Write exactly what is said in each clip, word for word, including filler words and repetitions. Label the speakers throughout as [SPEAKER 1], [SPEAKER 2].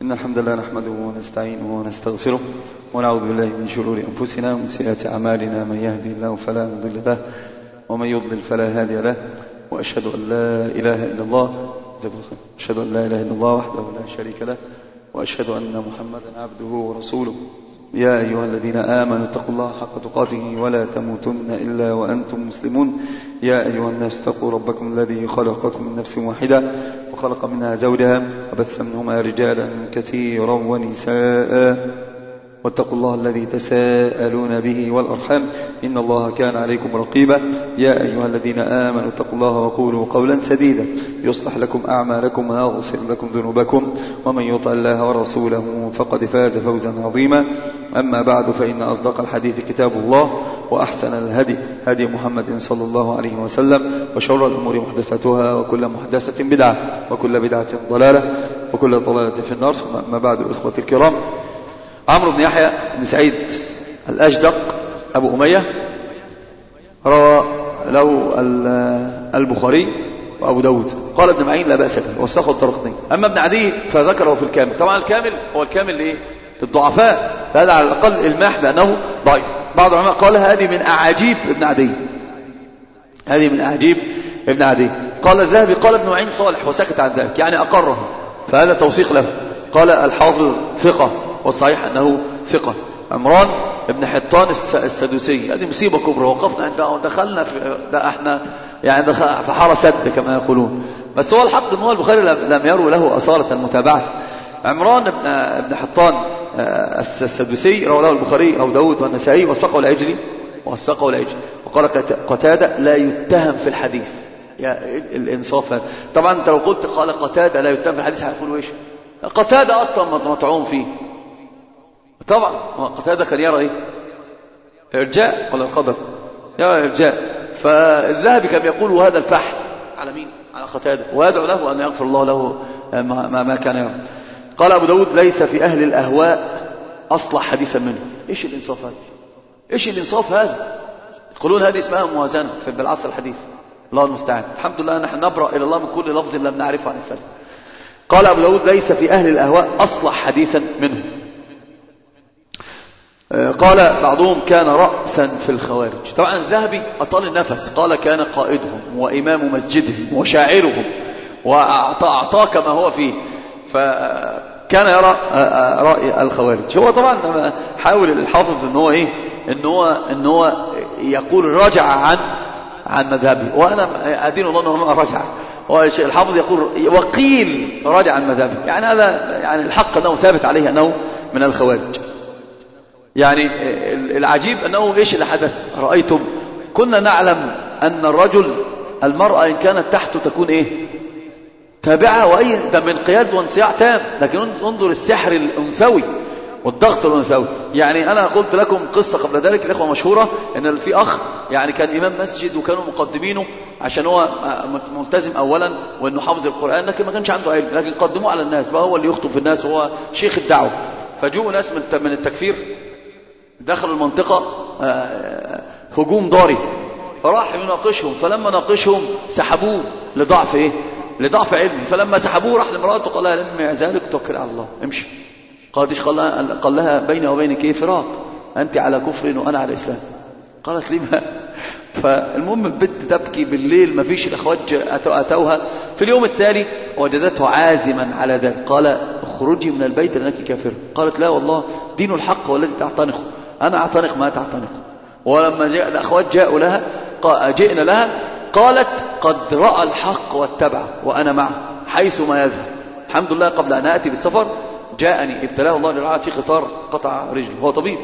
[SPEAKER 1] إن الحمد لله نحمده ونستعينه ونستغفره ونعوذ بالله من شرور أنفسنا ومن سيئات أعمالنا. من يهدي الله فلا مضل له ومن يضلل فلا هادي له، وأشهد أن لا إله إلا الله أشهد أن لا إله إلا الله وحده لا شريك له، وأشهد أن محمدا عبده ورسوله. يا أيها الذين آمنوا اتقوا الله حق تقاته ولا تموتن إلا وأنتم مسلمون. يا أيها الناس اتقوا ربكم الذي خلقكم من نفس واحدة وخلق منها زوجها وبث منهما رجالا كثيرا ونساء، واتقوا الله الذي تساءلون به والأرحام إن الله كان عليكم رقيبا. يا أيها الذين آمنوا اتقوا الله وقولوا قولا سديدا يصلح لكم أعمالكم ويغفر لكم ذنوبكم، ومن يطع الله ورسوله فقد فاز فوزا عظيما. أما بعد، فإن أصدق الحديث كتاب الله، وأحسن الهدي هدي محمد صلى الله عليه وسلم، وشر الأمور محدثاتها، وكل محدثة بدعة، وكل بدعة ضلالة، وكل ضلالة في النار. أما بعد، إخوة الكرام، عمرو بن يحيى بن سعيد الأجدق أبو أمية روى له البخاري وأبو داود. قال ابن معين لا بأس به، وثقه الطرقطني. أما ابن عدي فذكره في الكامل. طبعا الكامل هو الكامل لإيه؟ للضعفاء، فهذا على الأقل الماح بأنه ضعيف. بعض العلماء قال هذه من أعاجيب ابن عدي، هذه من أعاجيب ابن عدي. قال الذهبي قال ابن معين صالح وسكت عن ذلك، يعني أقره، فهذا توثيق له. قال الحافظ ثقة، والصحيح أنه ثقة. عمران ابن حطان السدوسي، هذه مصيبة كبرى، وقفنا عند دخلنا في ده، احنا يعني دخل في حارة سد كما يقولون. بس هو الحق ان هو البخاري لم يروا له أصالة المتابعة. عمران ابن ابن حطان السدوسي روى له البخاري أو داود والنسائي، وثقه العجلي وثقه العجلي. وقال قتادة لا يتهم في الحديث. يا الانصاف. طبعا انت لو قلت قال قتادة لا يتهم في الحديث هيقولوا ايش؟ قتادة اصلا مطعون فيه. طبعا قتادة كان يرى ايه؟ ارجاء ولا القدر؟ يرى ارجاء. فالذهبي كان يقول هذا الفحل على مين؟ على قتادة، ويدعو له ان يغفر الله له ما, ما كان يرى. قال ابو داود ليس في اهل الاهواء اصلح حديثا منه. ايش الانصاف هذا؟ ايش الانصاف هذا؟ يقولون هذه اسمها موازنة في بالعصر الحديث. الله المستعان. الحمد لله نحن نبرأ الى الله من كل لفظ لم نعرفه عن السلف. قال ابو داود ليس في اهل الاهواء اصلح حديثا منه. قال بعضهم كان رأسا في الخوارج. طبعا الذهبي أطال النفس، قال كان قائدهم وإمام مسجدهم وشاعرهم وأعطى كما هو فيه، فكان يرى رأي الخوارج. هو طبعا حاول الحافظ ان هو ايه ان هو ان هو يقول رجع عن عن مذهبه، وانا ادين الله انه رجع. الحافظ يقول وقيل رجع عن مذهبه، يعني هذا يعني الحق انه ثابت عليه انه من الخوارج. يعني العجيب أنه إيش اللي حدث؟ رأيتم كنا نعلم أن الرجل المرأة إن كانت تحته تكون إيه؟ تابعة، وأي ده من قياد وانصياع تام. لكن انظر السحر الأنثوي والضغط الأنثوي. يعني أنا قلت لكم قصة قبل ذلك الإخوة مشهورة، إن في أخ يعني كان إمام مسجد وكانوا مقدمينه عشان هو ملتزم أولا وإنه حافظ القرآن، لكن ما كانش عنده علم، لكن قدموه على الناس بقى هو اللي يخطب في الناس وهو شيخ الدعوة. فجوءوا ناس من التكفير دخلوا المنطقة هجوم ضاري، فراح يناقشهم، فلما ناقشهم سحبوه لضعف ايه؟ لضعف علمي. فلما سحبوه راح لمراته قال لها لم ذلك توكل على الله امشي. قالت ايش؟ قال لها بيني وبينك ايه؟ فراق، انت على كفر وانا على اسلام. قالت لي ما. فالمهم البنت تبكي بالليل، ما فيش الاخوات اتوها. في اليوم التالي وجدته عازما على ذلك. قال اخرجي من البيت لانك كافر. قالت لا والله دين الحق والذي تعتنقه، أنا أعتنق ما تعتنق. ولما جاء الأخوات جاءوا لها جئنا لها قالت قد رأى الحق واتبعه وأنا معه حيث ما يذهب. الحمد لله قبل أن أتي بالسفر جاءني ابتلاه الله للعافية في قطار قطع رجله، هو طبيب،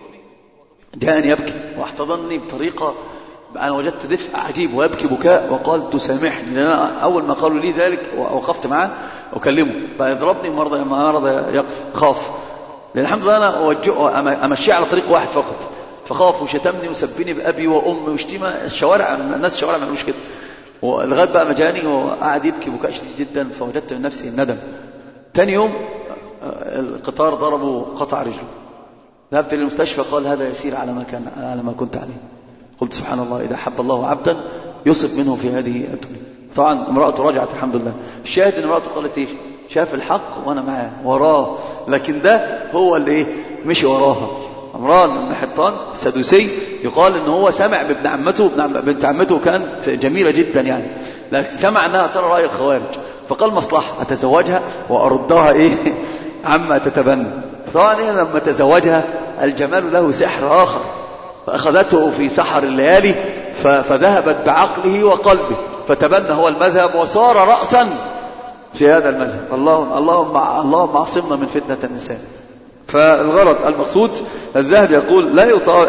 [SPEAKER 1] جاءني يبكي واحتضنني بطريقة أنا وجدت دفء عجيب، ويبكي بكاء وقال تسامحني، لأن أنا أول ما قالوا لي ذلك وقفت معه أكلمه بقى يضربني مرضى مرضى خاف، لأن الحمد لله أنا أوجهه أمشي على طريق واحد فقط، فخاف وشتمني وسبني بأبي وأمي وشتيمة. الشوارع الناس الشوارع ما يعملوش كده. ولغاية بقى مجاني وقعد يبكي بكاء شديد جدا، فوجدت من نفسي الندم. تاني يوم القطار ضربه قطع رجله، ذهبت للمستشفى قال هذا يسير على ما كان على ما كنت عليه. قلت سبحان الله، إذا حب الله عبدا يصب منه في هذه الدنيا. طبعا امرأته رجعت الحمد لله. الشاهد ان امرأته قالت ايش؟ شاف الحق وانا معاه وراه، لكن ده هو اللي ايه مشي وراها. عمران بن حطان السدوسي يقال ان هو سمع بابن عمته، بنت عمته كانت جميلة جدا يعني، لكن سمع انها ترى رأي الخوارج، فقال مصلحة اتزوجها واردها ايه عما تتبنى. طبعا إيه لما تزوجها الجمال له سحر اخر، فاخذته في سحر الليالي فذهبت بعقله وقلبه، فتبنى هو المذهب وصار رأسا في هذا المذهب. اللهم اللهم اللهم اعصمنا من فتنة النساء. فالغرض المقصود الذهبي يقول لا يطاع،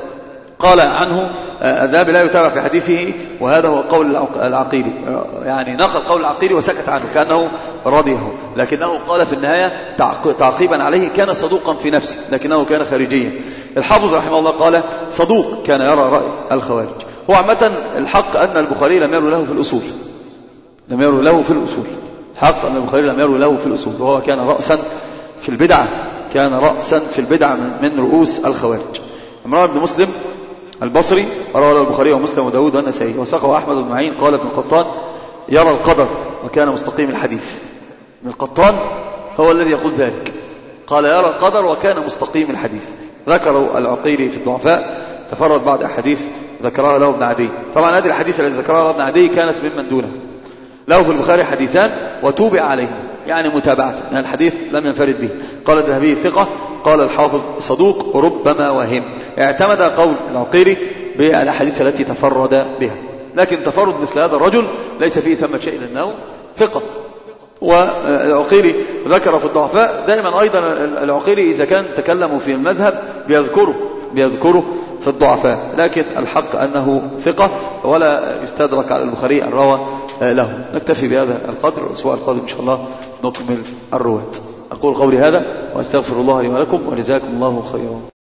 [SPEAKER 1] قال عنه الذهبي لا يتابع في حديثه، وهذا هو قول العقيلي، يعني نقل قول العقيلي وسكت عنه كأنه رضيه، لكنه قال في النهاية تعقيبا عليه كان صدوقا في نفسه لكنه كان خارجيا. الحافظ رحمه الله قال صدوق كان يرى رأي الخوارج. هو عامة الحق أن البخاري لم يروا له في الأصول، لم يروا له في الأصول الحق أن البخاري لم يروا له في الأصول، وهو كان رأسا في البدعة، كان رأسا في البدعة من رؤوس الخوارج. عمران بن مسلم البصري رواه له البخاري ومسلم وداود والنسائي، وثقه أحمد بن معين. قال ابن القطان يرى القدر وكان مستقيم الحديث. ابن القطان هو الذي يقول ذلك، قال يرى القدر وكان مستقيم الحديث. ذكروا العقيلي في الضعفاء، تفرد بعض أحاديث ذكرها له ابن عدي. طبعا هذه الحديث التي ذكرها له ابن عدي كانت ممن دونه، له في البخاري حديثان وتوبع عليه، يعني متابعة، يعني الحديث لم ينفرد به. قال الذهبي ثقة، قال الحافظ صدوق ربما وهم. اعتمد قول العقيلي بالأحاديث التي تفرد بها، لكن تفرد مثل هذا الرجل ليس فيه ثمة شيء لأنه ثقة. والعقيلي ذكر في الضعفاء. دائما أيضا العقيلي إذا كان تكلموا في المذهب بيذكره بيذكره في الضعفاء، لكن الحق أنه ثقة ولا يستدرك على البخاري أن روى له. نكتفي بهذا القدر، الأسبوع القادم إن شاء الله نكمل الرواة. أقول قولي هذا وأستغفر الله لي ولكم، وجزاكم الله خيرا.